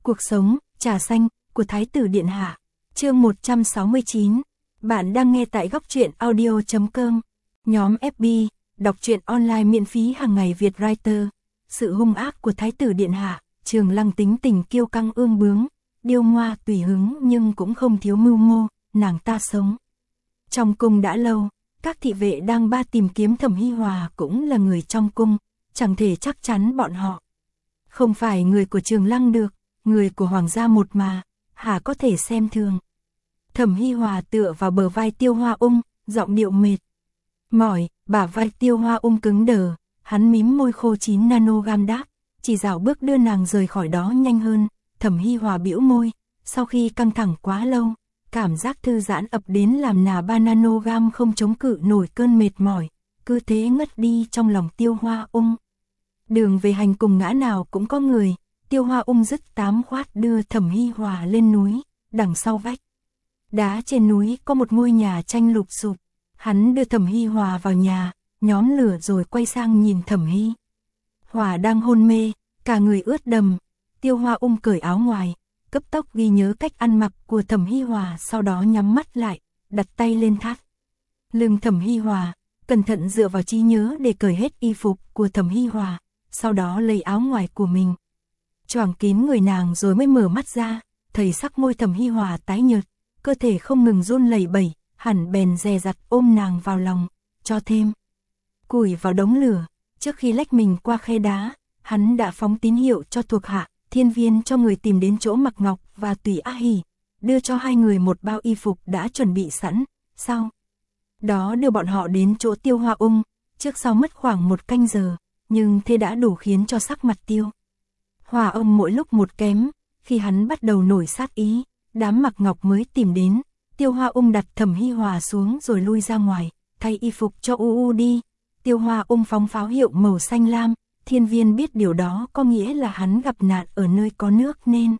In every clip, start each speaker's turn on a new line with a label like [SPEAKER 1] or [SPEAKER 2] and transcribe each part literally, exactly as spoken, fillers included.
[SPEAKER 1] Cuộc sống, trà xanh, của Thái tử Điện Hạ. Chương một trăm sáu mươi chín. Bạn đang nghe tại góc truyện audio chấm com. Nhóm ép bê, đọc truyện online miễn phí hàng ngày Việt Writer. Sự hung ác của Thái tử Điện Hạ. Trường Lăng tính tình kiêu căng ương bướng, điêu ngoa tùy hứng nhưng cũng không thiếu mưu mô, nàng ta sống. Trong cung đã lâu, các thị vệ đang ba tìm kiếm Thẩm Hi Hòa cũng là người trong cung, chẳng thể chắc chắn bọn họ không phải người của Trường Lăng được, người của hoàng gia một mà, hả có thể xem thường. Thẩm Hi Hòa tựa vào bờ vai Tiêu Hoa Ung, giọng điệu mệt mỏi, bả vai Tiêu Hoa Ung cứng đờ, hắn mím môi khô chín nanogram đáp, chỉ dạo bước đưa nàng rời khỏi đó nhanh hơn. Thẩm Hi Hòa bĩu môi, sau khi căng thẳng quá lâu, cảm giác thư giãn ập đến làm nà ba nanogram không chống cự nổi cơn mệt mỏi, cứ thế ngất đi trong lòng Tiêu Hoa Ung. Đường về hành cùng ngã nào cũng có người, Tiêu Hoa Ung dứt tám khoát đưa Thẩm Hi Hòa lên núi, đằng sau vách đá trên núi có một ngôi nhà tranh lụp xụp, hắn đưa Thẩm Hi Hòa vào nhà, nhóm lửa rồi quay sang nhìn Thẩm Hi Hòa đang hôn mê, cả người ướt đầm. Tiêu Hoa Ung cởi áo ngoài, cấp tốc ghi nhớ cách ăn mặc của Thẩm Hi Hòa, sau đó nhắm mắt lại, đặt tay lên thắt lưng Thẩm Hi Hòa, cẩn thận dựa vào trí nhớ để cởi hết y phục của Thẩm Hi Hòa, sau đó lấy áo ngoài của mình choàng kín người nàng rồi mới mở mắt ra, thấy sắc môi Thẩm Hi Hòa tái nhợt, cơ thể không ngừng run lẩy bẩy, hẳn bèn dè dặt ôm nàng vào lòng, cho thêm củi vào đống lửa. Trước khi lách mình qua khe đá, hắn đã phóng tín hiệu cho thuộc hạ Thiên Viên cho người tìm đến chỗ Mạc Ngọc và Tùy A Hỉ, đưa cho hai người một bao y phục đã chuẩn bị sẵn, sau đó đưa bọn họ đến chỗ Tiêu Hoa Ung. Trước sau mất khoảng một canh giờ, nhưng thế đã đủ khiến cho sắc mặt Tiêu Hoa Ung mỗi lúc một kém. Khi hắn bắt đầu nổi sát ý, đám Mạc Ngọc mới tìm đến. Tiêu Hoa Ung đặt Thẩm Hi Hòa xuống rồi lui ra ngoài, thay y phục cho U U đi. Tiêu Hoa Ung phóng pháo hiệu màu xanh lam. Thiên Viên biết điều đó có nghĩa là hắn gặp nạn ở nơi có nước nên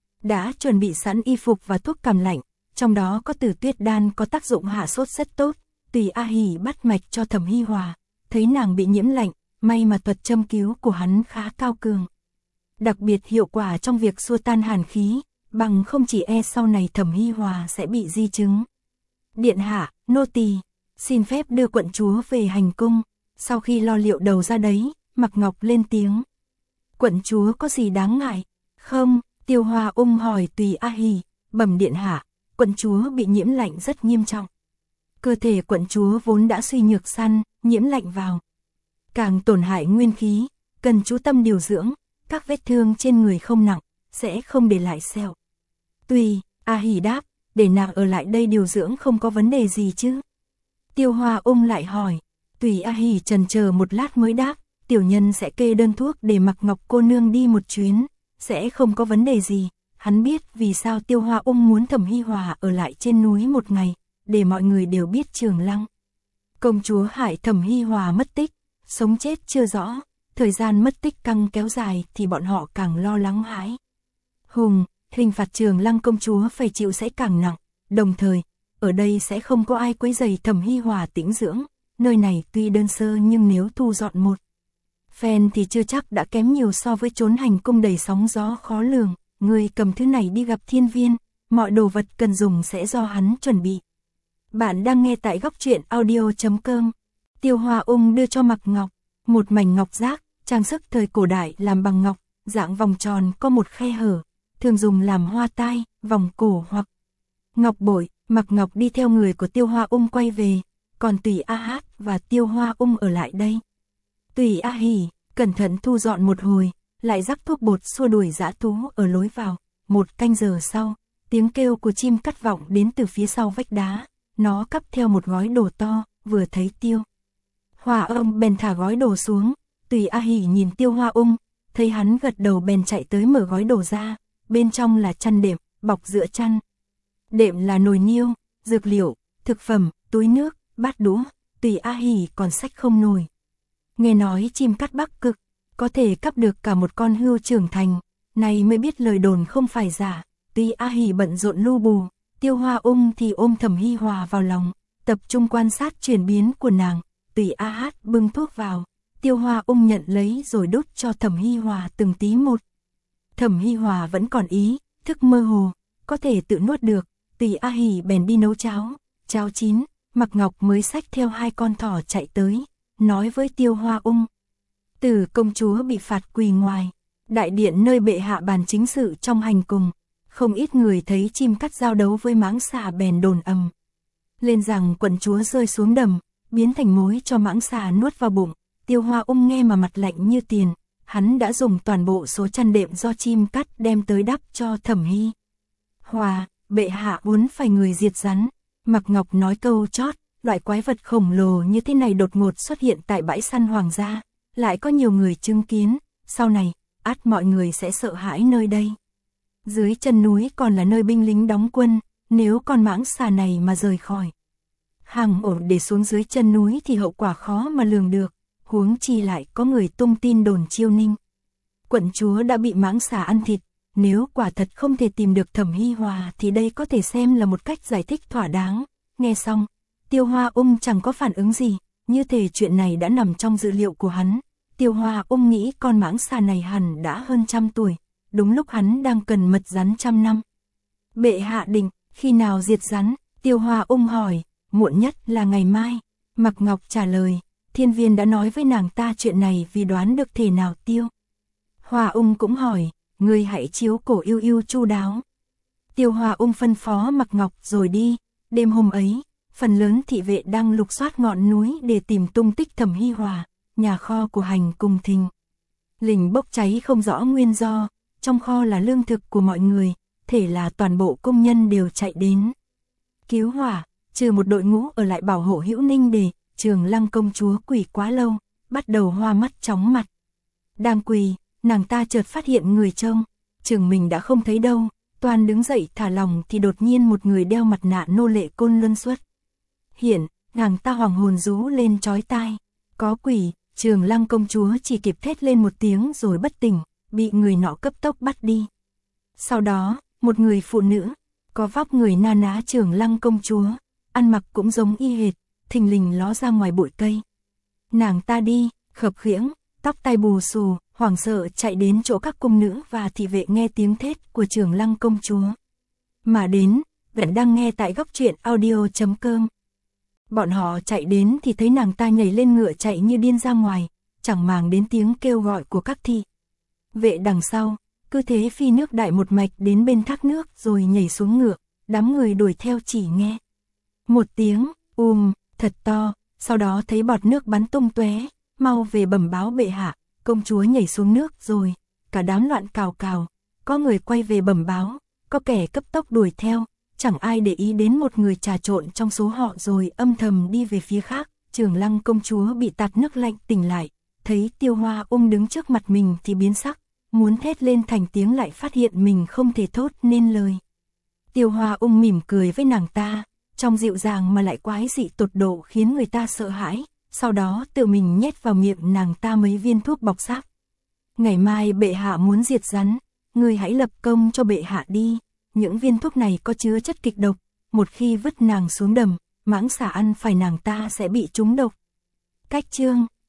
[SPEAKER 1] đã chuẩn bị sẵn y phục và thuốc cảm lạnh, trong đó có Tử Tuyết đan có tác dụng hạ sốt rất tốt. Tùy A Hỉ bắt mạch cho Thẩm Hi Hòa, thấy nàng bị nhiễm lạnh, may mà thuật châm cứu của hắn khá cao cường, đặc biệt hiệu quả trong việc xua tan hàn khí, bằng không chỉ e sau này Thẩm Hi Hòa sẽ bị di chứng. Điện hạ, nô tỳ xin phép đưa quận chúa về hành cung. Sau khi lo liệu đầu ra đấy, Mạc Ngọc lên tiếng. Quận chúa có gì đáng ngại? Không, Tiêu Hoa Ung hỏi Tùy A Hỉ. Bẩm điện hạ, quận chúa bị nhiễm lạnh rất nghiêm trọng. Cơ thể quận chúa vốn đã suy nhược săn, nhiễm lạnh vào càng tổn hại nguyên khí, cần chú tâm điều dưỡng, các vết thương trên người không nặng, sẽ không để lại sẹo. Tùy A Hỉ đáp, để nàng ở lại đây điều dưỡng không có vấn đề gì chứ? Tiêu Hoa Ung lại hỏi. Tùy A Hỉ chần chờ một lát mới đáp, tiểu nhân sẽ kê đơn thuốc để Mạc Ngọc cô nương đi một chuyến, sẽ không có vấn đề gì. Hắn biết vì sao Tiêu Hoa Ung muốn Thẩm Hi Hòa ở lại trên núi một ngày, để mọi người đều biết Trường Lăng công chúa hại Thẩm Hi Hòa mất tích, sống chết chưa rõ, thời gian mất tích càng kéo dài thì bọn họ càng lo lắng hãi hùng, hình phạt Trường Lăng công chúa phải chịu sẽ càng nặng, đồng thời, ở đây sẽ không có ai quấy rầy Thẩm Hi Hòa tĩnh dưỡng. Nơi này tuy đơn sơ nhưng nếu thu dọn một phen thì chưa chắc đã kém nhiều so với chốn hành cung đầy sóng gió khó lường. Người cầm thứ này đi gặp Thiên Viên, mọi đồ vật cần dùng sẽ do hắn chuẩn bị. Bạn đang nghe tại góc truyện audio chấm com. Tiêu Hoa Ung đưa cho Mạc Ngọc một mảnh ngọc giác, trang sức thời cổ đại làm bằng ngọc, dạng vòng tròn có một khe hở, thường dùng làm hoa tai, vòng cổ hoặc ngọc bội. Mạc Ngọc đi theo người của Tiêu Hoa Ung quay về, còn Tùy A Hát và Tiêu Hoa Ung ở lại đây. Tùy A Hỉ cẩn thận thu dọn một hồi, lại rắc thuốc bột xua đuổi dã thú ở lối vào. Một canh giờ sau, tiếng kêu của chim cắt vọng đến từ phía sau vách đá, nó cắp theo một gói đồ to, vừa thấy Tiêu Hoa Ung bèn thả gói đồ xuống. Tùy A Hỉ nhìn Tiêu Hoa Ung, thấy hắn gật đầu bèn chạy tới mở gói đồ ra, bên trong là chăn đệm, bọc giữa chăn đệm là nồi niêu, dược liệu, thực phẩm, túi nước, bát đũa. Tùy A Hỉ còn xách không nổi. Nghe nói chim cắt Bắc Cực có thể cắp được cả một con hươu trưởng thành, này mới biết lời đồn không phải giả. Tùy A Hỉ bận rộn lu bù, Tiêu Hoa Ung thì ôm Thẩm Hi Hòa vào lòng, tập trung quan sát chuyển biến của nàng. Tùy A Hát bưng thuốc vào, Tiêu Hoa Ung nhận lấy rồi đút cho Thẩm Hi Hòa từng tí một. Thẩm Hi Hòa vẫn còn ý thức mơ hồ, có thể tự nuốt được, Tùy A Hỉ bèn đi nấu cháo, cháo chín, Mạc Ngọc mới xách theo hai con thỏ chạy tới, nói với Tiêu Hoa Ung. Tử công chúa bị phạt quỳ ngoài đại điện nơi bệ hạ bàn chính sự trong hành cung, không ít người thấy chim cắt giao đấu với mãng xà bèn đồn ầm lên rằng quận chúa rơi xuống đầm, biến thành mối cho mãng xà nuốt vào bụng. Tiêu Hoa Ung nghe mà mặt lạnh như tiền, hắn đã dùng toàn bộ số chăn đệm do chim cắt đem tới đắp cho Thẩm Hi Hòa. Bệ hạ muốn phải người diệt rắn. Mạc Ngọc nói câu chót, loại quái vật khổng lồ như thế này đột ngột xuất hiện tại bãi săn hoàng gia, lại có nhiều người chứng kiến, sau này, ắt mọi người sẽ sợ hãi nơi đây. Dưới chân núi còn là nơi binh lính đóng quân, nếu con mãng xà này mà rời khỏi hàng ổ để xuống dưới chân núi thì hậu quả khó mà lường được, huống chi lại có người tung tin đồn Chiêu Ninh quận chúa đã bị mãng xà ăn thịt. Nếu quả thật không thể tìm được Thẩm Hi Hòa thì đây có thể xem là một cách giải thích thỏa đáng. Nghe xong, Tiêu Hoa Ung chẳng có phản ứng gì, như thể chuyện này đã nằm trong dự liệu của hắn. Tiêu Hoa Ung nghĩ con mãng xà này hẳn đã hơn trăm tuổi, đúng lúc hắn đang cần mật rắn trăm năm. Bệ hạ định, khi nào diệt rắn? Tiêu Hoa Ung hỏi, muộn nhất là ngày mai. Mạc Ngọc trả lời, Thiên Viên đã nói với nàng ta chuyện này vì đoán được thể nào Tiêu Hoa Ung cũng hỏi, ngươi hãy chiếu cổ yêu yêu chu đáo. Tiêu Hoa Ung phân phó Mạc Ngọc rồi đi. Đêm hôm ấy, phần lớn thị vệ đang lục soát ngọn núi để tìm tung tích Thẩm Hi Hòa. Nhà kho của hành cung Thình lình bốc cháy không rõ nguyên do, trong kho là lương thực của mọi người, thể là toàn bộ công nhân đều chạy đến cứu hỏa, trừ một đội ngũ ở lại bảo hộ Hữu Ninh để Trường Lăng công chúa quỳ quá lâu, bắt đầu hoa mắt chóng mặt. Đang quỳ, nàng ta chợt phát hiện người trông, chừng mình đã không thấy đâu, toàn đứng dậy thả lòng thì đột nhiên một người đeo mặt nạ nô lệ Côn Luân xuất hiện, nàng ta hoàng hồn rú lên chói tai, có quỷ. Trường Lăng công chúa chỉ kịp thét lên một tiếng rồi bất tỉnh, bị người nọ cấp tốc bắt đi. Sau đó, một người phụ nữ, có vóc người na ná Trường Lăng công chúa, ăn mặc cũng giống y hệt, thình lình ló ra ngoài bụi cây. Nàng ta đi, khập khiễng, tóc tai bù xù, hoảng sợ chạy đến chỗ các cung nữ và thị vệ nghe tiếng thét của Trường Lăng công chúa. Mà đến, vẫn đang nghe tại góc truyện audio chấm com. Bọn họ chạy đến thì thấy nàng ta nhảy lên ngựa chạy như điên ra ngoài, chẳng màng đến tiếng kêu gọi của các thị vệ đằng sau, cứ thế phi nước đại một mạch đến bên thác nước rồi nhảy xuống ngựa, đám người đuổi theo chỉ nghe một tiếng um thật to, sau đó thấy bọt nước bắn tung tóe, mau về bẩm báo bệ hạ, công chúa nhảy xuống nước rồi. Cả đám loạn cào cào, có người quay về bẩm báo, có kẻ cấp tốc đuổi theo. Chẳng ai để ý đến một người trà trộn trong số họ rồi âm thầm đi về phía khác. Trường Lăng công chúa bị tạt nước lạnh tỉnh lại, thấy Tiêu Hoa Ung đứng trước mặt mình thì biến sắc, muốn thét lên thành tiếng lại phát hiện mình không thể thốt nên lời. Tiêu Hoa Ung mỉm cười với nàng ta, trong dịu dàng mà lại quái dị tột độ khiến người ta sợ hãi, sau đó tự mình nhét vào miệng nàng ta mấy viên thuốc bọc xác. Ngày mai bệ hạ muốn diệt rắn, ngươi hãy lập công cho bệ hạ đi. Những viên thuốc này có chứa chất kịch độc, một khi vứt nàng xuống đầm, mãng xà ăn phải nàng ta sẽ bị trúng độc. Cách chương